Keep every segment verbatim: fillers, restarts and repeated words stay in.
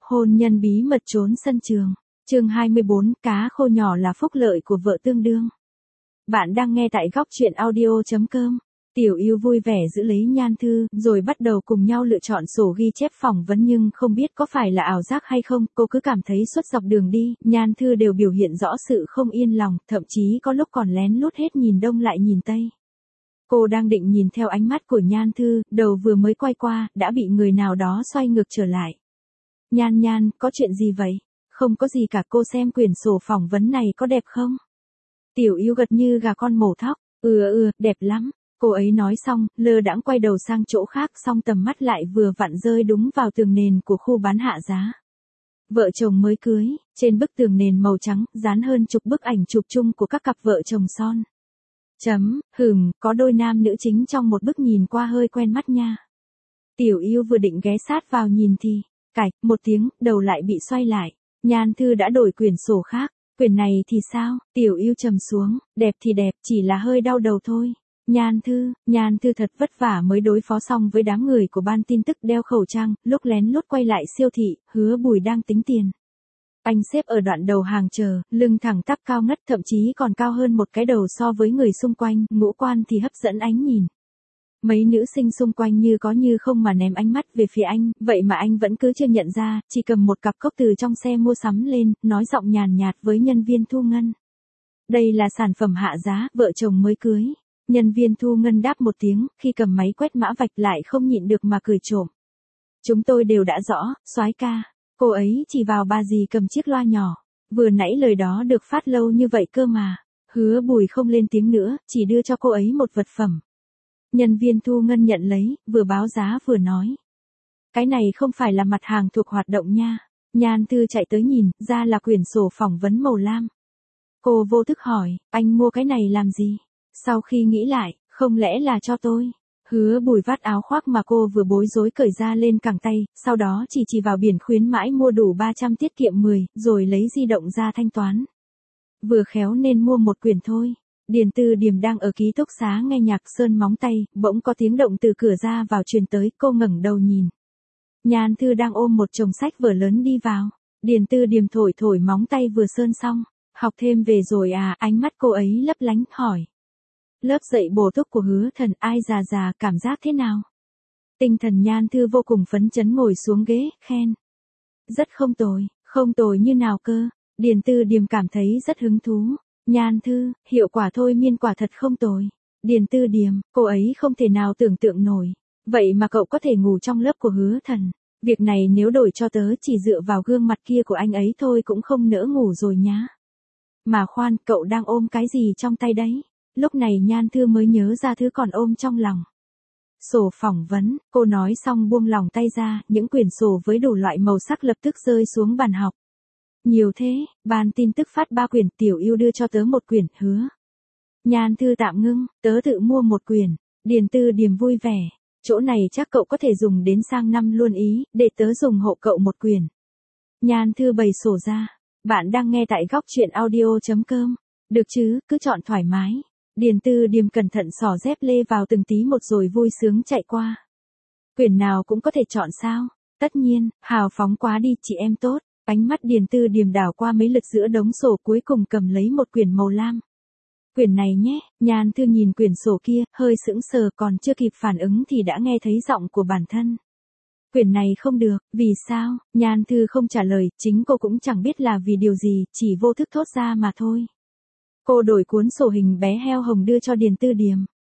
Hôn nhân bí mật trốn sân trường. Chương hai mươi bốn, cá khô nhỏ là phúc lợi của vợ tương đương. Bạn đang nghe tại góc truyện audio chấm com. Tiểu Yêu vui vẻ giữ lấy Nhan Thư, rồi bắt đầu cùng nhau lựa chọn sổ ghi chép phỏng vấn, nhưng không biết có phải là ảo giác hay không, cô cứ cảm thấy suốt dọc đường đi, Nhan Thư đều biểu hiện rõ sự không yên lòng, thậm chí có lúc còn lén lút hết nhìn đông lại nhìn tây. Cô đang định nhìn theo ánh mắt của Nhan Thư, đầu vừa mới quay qua, đã bị người nào đó xoay ngược trở lại. Nhan Nhan, có chuyện gì vậy? Không có gì cả, cô xem quyển sổ phỏng vấn này có đẹp không? Tiểu Yêu gật như gà con mổ thóc, ừ ừ, đẹp lắm. Cô ấy nói xong, lơ đãng quay đầu sang chỗ khác, xong tầm mắt lại vừa vặn rơi đúng vào tường nền của khu bán hạ giá. Vợ chồng mới cưới, trên bức tường nền màu trắng, dán hơn chục bức ảnh chụp chung của các cặp vợ chồng son. Chấm, hừm, có đôi nam nữ chính trong một bức nhìn qua hơi quen mắt nha. Tiểu Yêu vừa định ghé sát vào nhìn thì, cạch, một tiếng, đầu lại bị xoay lại. Nhan Thư đã đổi quyển sổ khác. Quyển này thì sao? Tiểu Yêu trầm xuống, đẹp thì đẹp, chỉ là hơi đau đầu thôi. Nhan Thư, Nhan Thư thật vất vả mới đối phó xong với đám người của ban tin tức đeo khẩu trang, lúc lén lút quay lại siêu thị, Hứa Bùi đang tính tiền. Anh xếp ở đoạn đầu hàng chờ, lưng thẳng tắp cao ngất, thậm chí còn cao hơn một cái đầu so với người xung quanh, ngũ quan thì hấp dẫn ánh nhìn. Mấy nữ sinh xung quanh như có như không mà ném ánh mắt về phía anh, vậy mà anh vẫn cứ chưa nhận ra, chỉ cầm một cặp cốc từ trong xe mua sắm lên, nói giọng nhàn nhạt với nhân viên thu ngân. Đây là sản phẩm hạ giá, vợ chồng mới cưới. Nhân viên thu ngân đáp một tiếng, khi cầm máy quét mã vạch lại không nhịn được mà cười trộm. Chúng tôi đều đã rõ, soái ca. Cô ấy chỉ vào bà dì cầm chiếc loa nhỏ. Vừa nãy lời đó được phát lâu như vậy cơ mà. Hứa Bùi không lên tiếng nữa, chỉ đưa cho cô ấy một vật phẩm. Nhân viên thu ngân nhận lấy, vừa báo giá vừa nói. Cái này không phải là mặt hàng thuộc hoạt động nha. Nhan Thư chạy tới nhìn, ra là quyển sổ phỏng vấn màu lam. Cô vô thức hỏi, anh mua cái này làm gì? Sau khi nghĩ lại, không lẽ là cho tôi? Hứa Bùi vắt áo khoác mà cô vừa bối rối cởi ra lên cẳng tay, sau đó chỉ chỉ vào biển khuyến mãi mua đủ ba trăm tiết kiệm mười, rồi lấy di động ra thanh toán. Vừa khéo nên mua một quyển thôi. Điền Tư Điềm đang ở ký túc xá nghe nhạc sơn móng tay, bỗng có tiếng động từ cửa ra vào truyền tới, cô ngẩng đầu nhìn. Nhan Thư đang ôm một chồng sách vở lớn đi vào. Điền Tư Điềm thổi thổi móng tay vừa sơn xong. Học thêm về rồi à? Ánh mắt cô ấy lấp lánh, hỏi. Lớp dạy bổ túc của Hứa Thần, ai già già, cảm giác thế nào? Tinh thần Nhan Thư vô cùng phấn chấn ngồi xuống ghế, khen. Rất không tồi, không tồi như nào cơ? Điền Tư Điềm cảm thấy rất hứng thú. Nhan Thư, hiệu quả thôi miên quả thật không tồi. Điền Tư Điềm, cô ấy không thể nào tưởng tượng nổi. Vậy mà cậu có thể ngủ trong lớp của Hứa Thần. Việc này nếu đổi cho tớ chỉ dựa vào gương mặt kia của anh ấy thôi cũng không nỡ ngủ rồi nhá. Mà khoan, cậu đang ôm cái gì trong tay đấy? Lúc này Nhan Thư mới nhớ ra thứ còn ôm trong lòng. Sổ phỏng vấn, cô nói xong buông lòng tay ra, những quyển sổ với đủ loại màu sắc lập tức rơi xuống bàn học. Nhiều thế, ban tin tức phát ba quyển, Tiểu Yêu đưa cho tớ một quyển, hứa. Nhan Thư tạm ngưng, tớ tự mua một quyển. Điền Tư Điềm vui vẻ, chỗ này chắc cậu có thể dùng đến sang năm luôn ý, để tớ dùng hộ cậu một quyển. Nhan Thư bày sổ ra, bạn đang nghe tại góc truyện audio chấm com. Được chứ, cứ chọn thoải mái. Điền Tư Điềm cẩn thận xỏ dép lê vào từng tí một rồi vui sướng chạy qua. Quyển nào cũng có thể chọn sao? Tất nhiên, hào phóng quá đi chị em tốt. Ánh mắt Điền Tư Điềm đảo qua mấy lượt giữa đống sổ, cuối cùng cầm lấy một quyển màu lam. Quyển này nhé. Nhan Thư nhìn quyển sổ kia, hơi sững sờ, còn chưa kịp phản ứng thì đã nghe thấy giọng của bản thân. Quyển này không được, vì sao? Nhan Thư không trả lời, chính cô cũng chẳng biết là vì điều gì, chỉ vô thức thốt ra mà thôi. Cô đổi cuốn sổ hình bé heo hồng đưa cho Điền Tư Điềm.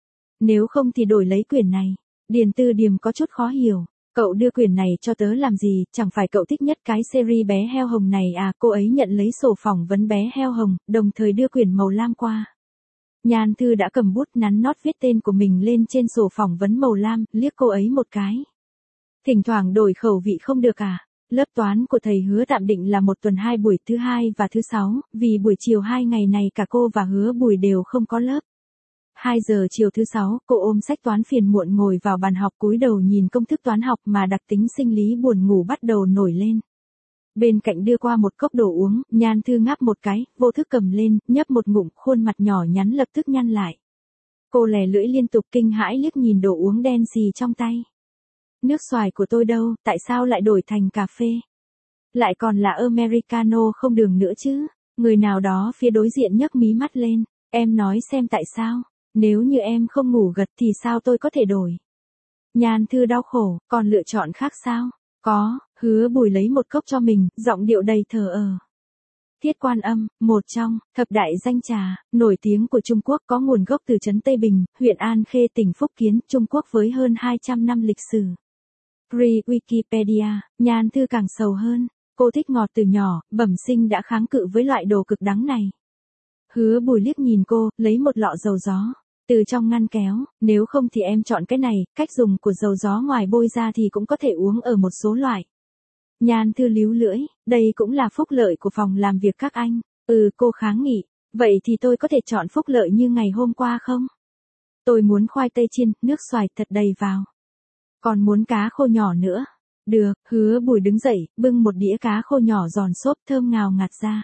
Nếu không thì đổi lấy quyển này. Điền Tư Điềm có chút khó hiểu. Cậu đưa quyển này cho tớ làm gì, chẳng phải cậu thích nhất cái series bé heo hồng này à? Cô ấy nhận lấy sổ phỏng vấn bé heo hồng, đồng thời đưa quyển màu lam qua. Nhan Thư đã cầm bút nắn nót viết tên của mình lên trên sổ phỏng vấn màu lam, liếc cô ấy một cái. Thỉnh thoảng đổi khẩu vị không được à? Lớp toán của thầy Hứa tạm định là một tuần hai buổi, thứ hai và thứ sáu, vì buổi chiều hai ngày này cả cô và Hứa Bùi đều không có lớp. hai giờ chiều thứ sáu, cô ôm sách toán phiền muộn ngồi vào bàn học, cúi đầu nhìn công thức toán học mà đặc tính sinh lý buồn ngủ bắt đầu nổi lên. Bên cạnh đưa qua một cốc đồ uống, Nhan Thư ngáp một cái, vô thức cầm lên, nhấp một ngụm, khuôn mặt nhỏ nhắn lập tức nhăn lại. Cô lè lưỡi liên tục, kinh hãi liếc nhìn đồ uống đen xì trong tay. Nước xoài của tôi đâu, tại sao lại đổi thành cà phê? Lại còn là Americano không đường nữa chứ. Người nào đó phía đối diện nhấc mí mắt lên. Em nói xem tại sao. Nếu như em không ngủ gật thì sao tôi có thể đổi? Nhan Thư đau khổ, còn lựa chọn khác sao? Có, Hứa Bùi lấy một cốc cho mình, giọng điệu đầy thờ ơ. Thiết Quan Âm, một trong thập đại danh trà nổi tiếng của Trung Quốc, có nguồn gốc từ trấn Tây Bình, huyện An Khê, tỉnh Phúc Kiến, Trung Quốc với hơn hai trăm năm lịch sử. Pre-Wikipedia, Nhan Thư càng sầu hơn. Cô thích ngọt từ nhỏ, bẩm sinh đã kháng cự với loại đồ cực đắng này. Hứa Bùi liếc nhìn cô, lấy một lọ dầu gió từ trong ngăn kéo, nếu không thì em chọn cái này, cách dùng của dầu gió ngoài bôi ra thì cũng có thể uống ở một số loại. Nhan Thư líu lưỡi, đây cũng là phúc lợi của phòng làm việc các anh. Ừ, cô kháng nghị, vậy thì tôi có thể chọn phúc lợi như ngày hôm qua không? Tôi muốn khoai tây chiên, nước xoài thật đầy vào. Còn muốn cá khô nhỏ nữa. Được, Hứa Bùi đứng dậy, bưng một đĩa cá khô nhỏ giòn xốp thơm ngào ngạt ra.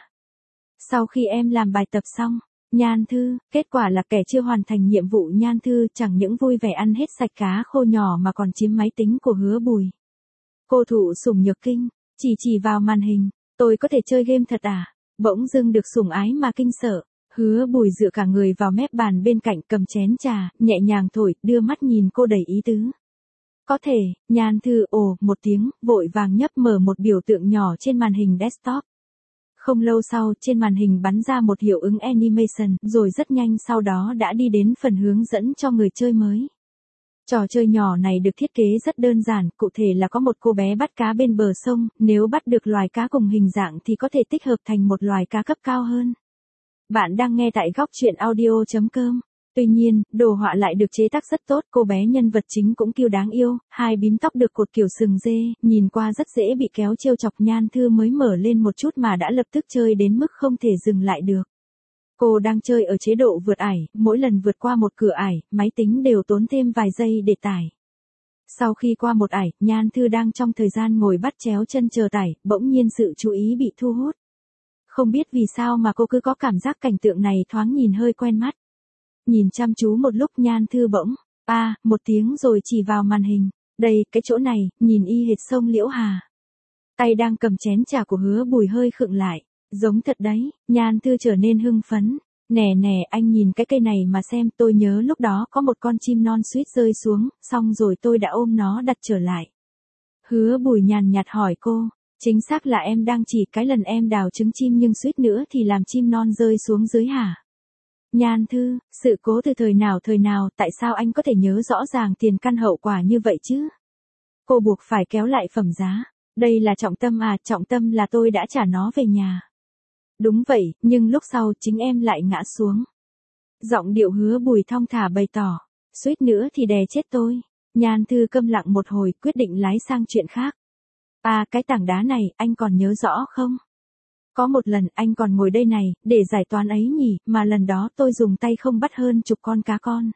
Sau khi em làm bài tập xong, Nhan Thư, kết quả là kẻ chưa hoàn thành nhiệm vụ Nhan Thư chẳng những vui vẻ ăn hết sạch cá khô nhỏ mà còn chiếm máy tính của Hứa Bùi. Cô thụ sủng nhược kinh, chỉ chỉ vào màn hình, tôi có thể chơi game thật à? Bỗng dưng được sủng ái mà kinh sợ. Hứa Bùi dựa cả người vào mép bàn bên cạnh cầm chén trà, nhẹ nhàng thổi, đưa mắt nhìn cô đầy ý tứ. Có thể, Nhan Thư ồ một tiếng, vội vàng nhấp mở một biểu tượng nhỏ trên màn hình desktop. Không lâu sau, trên màn hình bắn ra một hiệu ứng animation, rồi rất nhanh sau đó đã đi đến phần hướng dẫn cho người chơi mới. Trò chơi nhỏ này được thiết kế rất đơn giản, cụ thể là có một cô bé bắt cá bên bờ sông, nếu bắt được loài cá cùng hình dạng thì có thể tích hợp thành một loài cá cấp cao hơn. Bạn đang nghe tại góc truyện audio chấm com. Tuy nhiên, đồ họa lại được chế tác rất tốt, cô bé nhân vật chính cũng cute đáng yêu, hai bím tóc được cột kiểu sừng dê, nhìn qua rất dễ bị kéo trêu chọc. Nhan Thư mới mở lên một chút mà đã lập tức chơi đến mức không thể dừng lại được. Cô đang chơi ở chế độ vượt ải, mỗi lần vượt qua một cửa ải, máy tính đều tốn thêm vài giây để tải. Sau khi qua một ải, Nhan Thư đang trong thời gian ngồi bắt chéo chân chờ tải, bỗng nhiên sự chú ý bị thu hút. Không biết vì sao mà cô cứ có cảm giác cảnh tượng này thoáng nhìn hơi quen mắt. Nhìn chăm chú một lúc Nhan Thư bỗng, a à, một tiếng rồi chỉ vào màn hình. Đây, cái chỗ này, nhìn y hệt sông Liễu Hà. Tay đang cầm chén trà của Hứa Bùi hơi khựng lại. Giống thật đấy, Nhan Thư trở nên hưng phấn. Nè nè, anh nhìn cái cây này mà xem, tôi nhớ lúc đó có một con chim non suýt rơi xuống, xong rồi tôi đã ôm nó đặt trở lại. Hứa Bùi nhàn nhạt hỏi cô, chính xác là em đang chỉ cái lần em đào trứng chim nhưng suýt nữa thì làm chim non rơi xuống dưới hả? Nhan Thư, sự cố từ thời nào thời nào, tại sao anh có thể nhớ rõ ràng tiền căn hậu quả như vậy chứ? Cô buộc phải kéo lại phẩm giá. Đây là trọng tâm à, trọng tâm là tôi đã trả nó về nhà. Đúng vậy, nhưng lúc sau chính em lại ngã xuống. Giọng điệu Hứa Bùi thong thả bày tỏ, suýt nữa thì đè chết tôi. Nhan Thư câm lặng một hồi, quyết định lái sang chuyện khác. À, cái tảng đá này, anh còn nhớ rõ không? Có một lần anh còn ngồi đây này, để giải toán ấy nhỉ, mà lần đó tôi dùng tay không bắt hơn chục con cá con.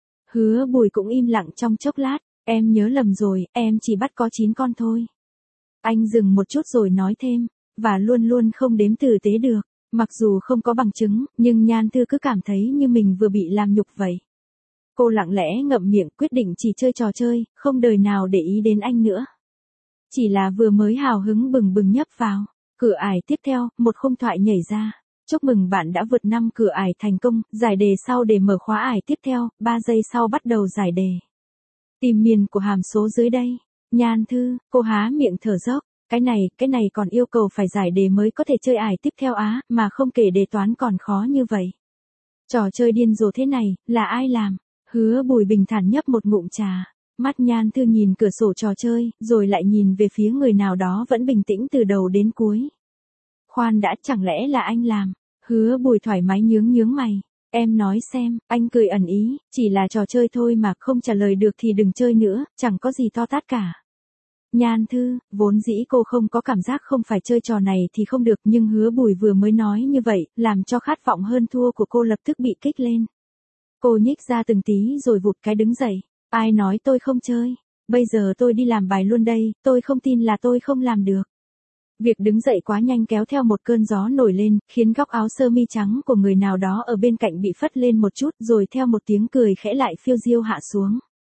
Hứa Bùi cũng im lặng trong chốc lát, em nhớ lầm rồi, em chỉ bắt có chín con thôi. Anh dừng một chút rồi nói thêm, và luôn luôn không đếm tử tế được. Mặc dù không có bằng chứng, nhưng Nhan Thư cứ cảm thấy như mình vừa bị làm nhục vậy. Cô lặng lẽ ngậm miệng, quyết định chỉ chơi trò chơi, không đời nào để ý đến anh nữa. Chỉ là vừa mới hào hứng bừng bừng nhấp vào cửa ải tiếp theo, một khung thoại nhảy ra. Chúc mừng bạn đã vượt năm cửa ải thành công, giải đề sau để mở khóa ải tiếp theo, ba giây sau bắt đầu giải đề. Tìm miền của hàm số dưới đây. Nhan Thư, cô há miệng thở dốc. Cái này, cái này còn yêu cầu phải giải đề mới có thể chơi ải tiếp theo á, mà không kể đề toán còn khó như vậy. Trò chơi điên rồ thế này, là ai làm? Hứa Bùi bình thản nhấp một ngụm trà. Mắt Nhan Thư nhìn cửa sổ trò chơi, rồi lại nhìn về phía người nào đó vẫn bình tĩnh từ đầu đến cuối. Khoan đã, chẳng lẽ là anh làm? Hứa Bùi thoải mái nhướng nhướng mày. Em nói xem, anh cười ẩn ý, chỉ là trò chơi thôi mà, không trả lời được thì đừng chơi nữa, chẳng có gì to tát cả. Nhan Thư, vốn dĩ cô không có cảm giác không phải chơi trò này thì không được, nhưng Hứa Bùi vừa mới nói như vậy, làm cho khát vọng hơn thua của cô lập tức bị kích lên. Cô nhích ra từng tí rồi vụt cái đứng dậy. Ai nói tôi không chơi? Bây giờ tôi đi làm bài luôn đây, tôi không tin là tôi không làm được. Việc đứng dậy quá nhanh kéo theo một cơn gió nổi lên, khiến góc áo sơ mi trắng của người nào đó ở bên cạnh bị phất lên một chút, rồi theo một tiếng cười khẽ lại phiêu diêu hạ xuống.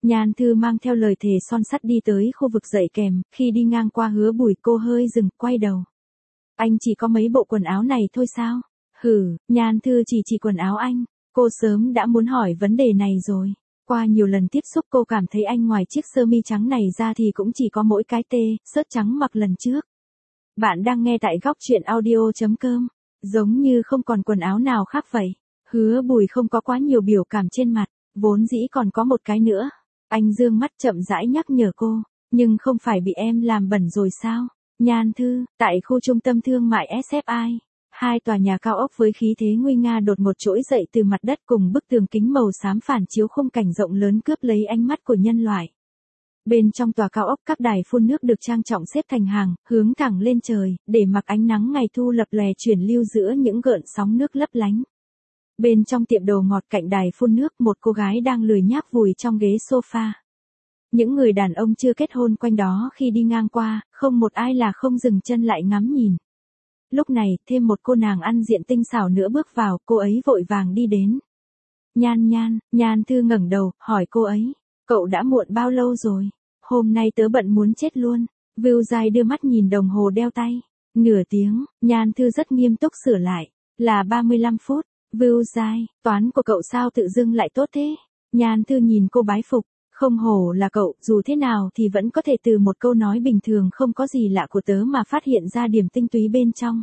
Nhan Thư mang theo lời thề son sắt đi tới khu vực dạy kèm, khi đi ngang qua Hứa Bùi cô hơi dừng, quay đầu. Anh chỉ có mấy bộ quần áo này thôi sao? Hử, Nhan Thư chỉ chỉ quần áo anh, cô sớm đã muốn hỏi vấn đề này rồi. Qua nhiều lần tiếp xúc cô cảm thấy anh ngoài chiếc sơ mi trắng này ra thì cũng chỉ có mỗi cái tê, sớt trắng mặc lần trước. Bạn đang nghe tại góc truyện audio.com, giống như không còn quần áo nào khác vậy. Hứa Bùi không có quá nhiều biểu cảm trên mặt, vốn dĩ còn có một cái nữa. Anh dương mắt chậm rãi nhắc nhở cô, nhưng không phải bị em làm bẩn rồi sao? Nhan Thư, tại khu trung tâm thương mại ét ép i, hai tòa nhà cao ốc với khí thế nguy nga đột ngột trỗi dậy từ mặt đất cùng bức tường kính màu xám phản chiếu khung cảnh rộng lớn cướp lấy ánh mắt của nhân loại. Bên trong tòa cao ốc các đài phun nước được trang trọng xếp thành hàng, hướng thẳng lên trời, để mặc ánh nắng ngày thu lập lòe chuyển lưu giữa những gợn sóng nước lấp lánh. Bên trong tiệm đồ ngọt cạnh đài phun nước một cô gái đang lười nhác vùi trong ghế sofa. Những người đàn ông chưa kết hôn quanh đó khi đi ngang qua, không một ai là không dừng chân lại ngắm nhìn. Lúc này, thêm một cô nàng ăn diện tinh xảo nữa bước vào, cô ấy vội vàng đi đến. Nhan Nhan, Nhan Thư ngẩng đầu, hỏi cô ấy, cậu đã muộn bao lâu rồi? Hôm nay tớ bận muốn chết luôn. Vưu Giai đưa mắt nhìn đồng hồ đeo tay. Nửa tiếng, Nhan Thư rất nghiêm túc sửa lại, là ba mươi lăm phút. Vưu Giai, toán của cậu sao tự dưng lại tốt thế? Nhan Thư nhìn cô bái phục, không hổ là cậu, dù thế nào thì vẫn có thể từ một câu nói bình thường không có gì lạ của tớ mà phát hiện ra điểm tinh túy bên trong.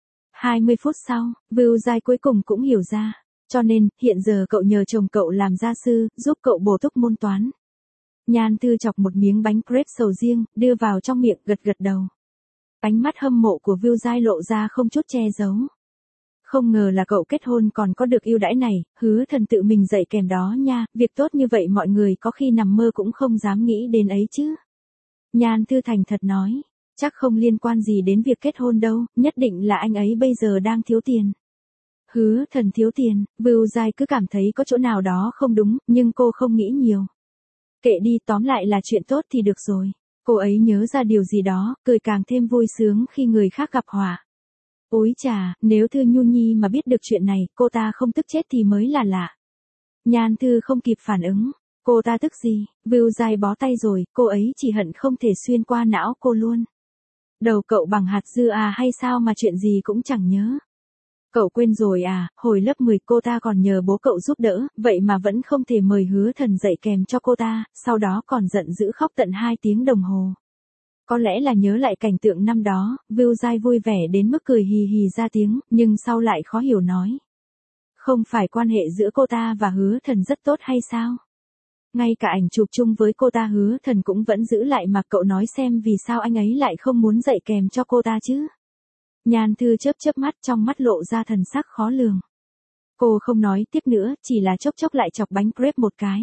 hai mươi phút sau, Vưu Giai cuối cùng cũng hiểu ra, cho nên, hiện giờ cậu nhờ chồng cậu làm gia sư, giúp cậu bổ túc môn toán. Nhan Thư chọc một miếng bánh crepe sầu riêng, đưa vào trong miệng, gật gật đầu. Ánh mắt hâm mộ của Vưu Giai lộ ra không chút che giấu. Không ngờ là cậu kết hôn còn có được ưu đãi này, Hứa Thần tự mình dạy kèm đó nha, việc tốt như vậy mọi người có khi nằm mơ cũng không dám nghĩ đến ấy chứ. Nhan Thư thành thật nói, chắc không liên quan gì đến việc kết hôn đâu, nhất định là anh ấy bây giờ đang thiếu tiền. Hứa Thần thiếu tiền, Vưu Giai cứ cảm thấy có chỗ nào đó không đúng, nhưng cô không nghĩ nhiều. Kệ đi, tóm lại là chuyện tốt thì được rồi. Cô ấy nhớ ra điều gì đó, cười càng thêm vui sướng khi người khác gặp họa. Ôi chà, nếu Thư Nhu Nhi mà biết được chuyện này, cô ta không tức chết thì mới là lạ. Nhan Thư không kịp phản ứng. Cô ta tức gì? Vưu Giai bó tay rồi, cô ấy chỉ hận không thể xuyên qua não cô luôn. Đầu cậu bằng hạt dưa à hay sao mà chuyện gì cũng chẳng nhớ. Cậu quên rồi à, hồi lớp mười cô ta còn nhờ bố cậu giúp đỡ, vậy mà vẫn không thể mời Hứa Thần dạy kèm cho cô ta, sau đó còn giận dữ khóc tận hai tiếng đồng hồ. Có lẽ là nhớ lại cảnh tượng năm đó, Vưu Giai vui vẻ đến mức cười hì hì ra tiếng, nhưng sau lại khó hiểu nói. Không phải quan hệ giữa cô ta và Hứa Thần rất tốt hay sao? Ngay cả ảnh chụp chung với cô ta Hứa Thần cũng vẫn giữ lại mà cậu nói xem vì sao anh ấy lại không muốn dạy kèm cho cô ta chứ? Nhan Thư chớp chớp mắt trong mắt lộ ra thần sắc khó lường. Cô không nói tiếp nữa, chỉ là chốc chốc lại chọc bánh crepe một cái.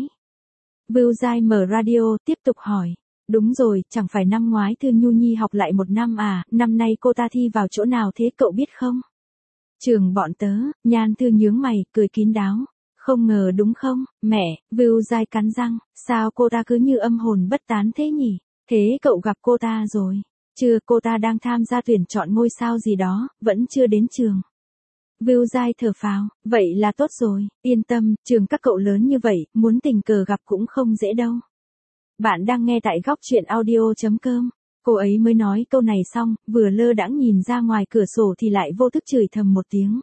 Vưu Giai mở radio, tiếp tục hỏi. Đúng rồi, chẳng phải năm ngoái Thư Nhu Nhi học lại một năm à, năm nay cô ta thi vào chỗ nào thế cậu biết không? Trường bọn tớ, Nhan Thư nhướng mày, cười kín đáo. Không ngờ đúng không, mẹ, Vưu Giai cắn răng, sao cô ta cứ như âm hồn bất tán thế nhỉ? Thế cậu gặp cô ta rồi? Chưa, cô ta đang tham gia tuyển chọn ngôi sao gì đó, vẫn chưa đến trường. Vưu Giai thở phào, vậy là tốt rồi, yên tâm, trường các cậu lớn như vậy, muốn tình cờ gặp cũng không dễ đâu. Bạn đang nghe tại góc truyện audio.com. Cô ấy mới nói câu này xong, vừa lơ đãng nhìn ra ngoài cửa sổ thì lại vô thức chửi thầm một tiếng.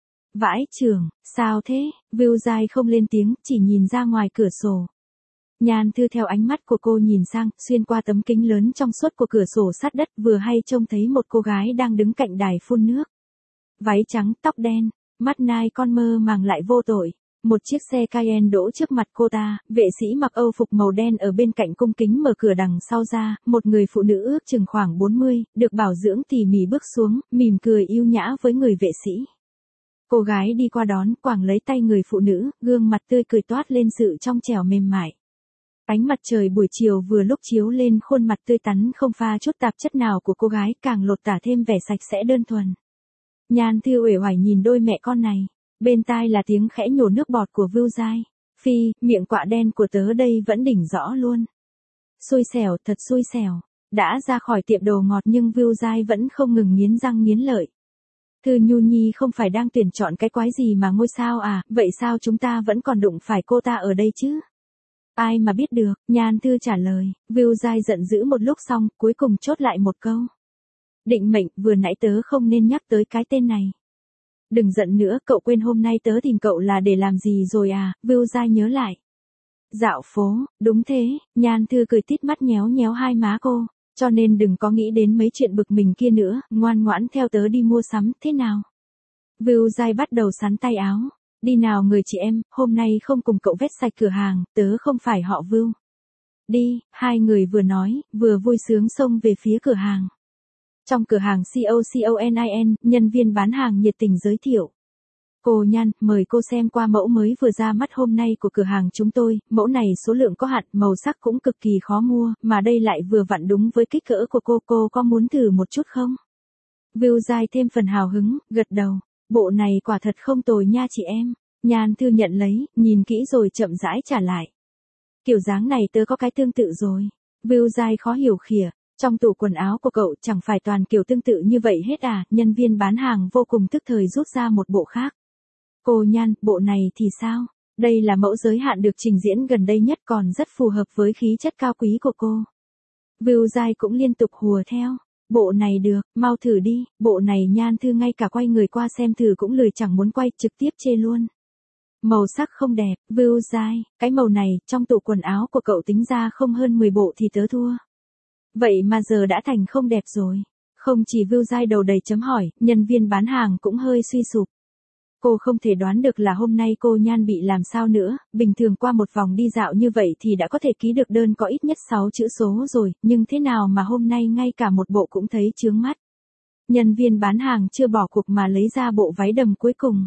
Vãi chưởng, sao thế? Vưu Giai không lên tiếng, chỉ nhìn ra ngoài cửa sổ. Nhan Thư theo ánh mắt của cô nhìn sang, xuyên qua tấm kính lớn trong suốt của cửa sổ sát đất, vừa hay trông thấy một cô gái đang đứng cạnh đài phun nước. Váy trắng, tóc đen, mắt nai con mơ màng lại vô tội. Một chiếc xe Cayenne đỗ trước mặt cô ta, vệ sĩ mặc âu phục màu đen ở bên cạnh cung kính mở cửa đằng sau ra, một người phụ nữ ước chừng khoảng bốn mươi, được bảo dưỡng tỉ mỉ bước xuống, mỉm cười yêu nhã với người vệ sĩ. Cô gái đi qua đón, quàng lấy tay người phụ nữ, gương mặt tươi cười toát lên sự trong trẻo mềm mại. Ánh mặt trời buổi chiều vừa lúc chiếu lên khuôn mặt tươi tắn không pha chút tạp chất nào của cô gái, càng lột tả thêm vẻ sạch sẽ đơn thuần. Nhan Thư uể oải nhìn đôi mẹ con này. Bên tai là tiếng khẽ nhổ nước bọt của Vưu Giai. Phi, miệng quạ đen của tớ đây vẫn đỉnh rõ luôn. Xui xẻo, thật xui xẻo. Đã ra khỏi tiệm đồ ngọt nhưng Vưu Giai vẫn không ngừng nghiến răng nghiến lợi. Thư Nhu Nhi không phải đang tuyển chọn cái quái gì mà ngôi sao à, vậy sao chúng ta vẫn còn đụng phải cô ta ở đây chứ? Ai mà biết được, Nhan Thư trả lời, Vưu Giai giận dữ một lúc xong, cuối cùng chốt lại một câu. Định mệnh, vừa nãy tớ không nên nhắc tới cái tên này. Đừng giận nữa, cậu quên hôm nay tớ tìm cậu là để làm gì rồi à, Vưu Giai nhớ lại. Dạo phố, đúng thế, Nhan Thư cười tít mắt nhéo nhéo hai má cô, cho nên đừng có nghĩ đến mấy chuyện bực mình kia nữa, ngoan ngoãn theo tớ đi mua sắm, thế nào? Vưu Giai bắt đầu sắn tay áo. Đi nào người chị em, hôm nay không cùng cậu vét sạch cửa hàng, tớ không phải họ Vưu. Đi, hai người vừa nói, vừa vui sướng xông về phía cửa hàng. Trong cửa hàng COCONIN, nhân viên bán hàng nhiệt tình giới thiệu. Cô Nhan, mời cô xem qua mẫu mới vừa ra mắt hôm nay của cửa hàng chúng tôi, mẫu này số lượng có hạn, màu sắc cũng cực kỳ khó mua, mà đây lại vừa vặn đúng với kích cỡ của cô, cô có muốn thử một chút không? Vưu Giai thêm phần hào hứng, gật đầu. Bộ này quả thật không tồi nha chị em. Nhan Thư nhận lấy, nhìn kỹ rồi chậm rãi trả lại. Kiểu dáng này tớ có cái tương tự rồi. Vưu Giai khó hiểu khỉa. Trong tủ quần áo của cậu chẳng phải toàn kiểu tương tự như vậy hết à, nhân viên bán hàng vô cùng tức thời rút ra một bộ khác. Cô Nhan, bộ này thì sao? Đây là mẫu giới hạn được trình diễn gần đây nhất còn rất phù hợp với khí chất cao quý của cô. Vưu Giai cũng liên tục hùa theo. Bộ này được, mau thử đi, bộ này Nhan Thư ngay cả quay người qua xem thử cũng lười chẳng muốn quay, trực tiếp chê luôn. Màu sắc không đẹp, Vưu Giai, cái màu này, trong tủ quần áo của cậu tính ra không hơn mười bộ thì tớ thua. Vậy mà giờ đã thành không đẹp rồi. Không chỉ Vưu Giai đầu đầy chấm hỏi, nhân viên bán hàng cũng hơi suy sụp. Cô không thể đoán được là hôm nay cô Nhan bị làm sao nữa, bình thường qua một vòng đi dạo như vậy thì đã có thể ký được đơn có ít nhất sáu chữ số rồi, nhưng thế nào mà hôm nay ngay cả một bộ cũng thấy chướng mắt. Nhân viên bán hàng chưa bỏ cuộc mà lấy ra bộ váy đầm cuối cùng.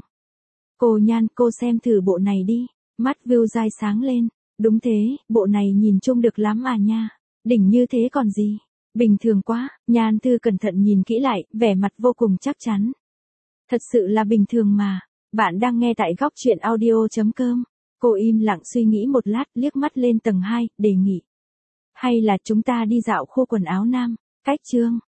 Cô Nhan, cô xem thử bộ này đi, mắt Vưu Giai sáng lên, đúng thế, bộ này nhìn trông được lắm à nha, đỉnh như thế còn gì, bình thường quá, Nhan Thư cẩn thận nhìn kỹ lại, vẻ mặt vô cùng chắc chắn. Thật sự là bình thường mà. Bạn đang nghe tại góc truyện audio chấm com. Cô im lặng suy nghĩ một lát, liếc mắt lên tầng hai, đề nghị. Hay là chúng ta đi dạo khu quần áo nam, cách chương.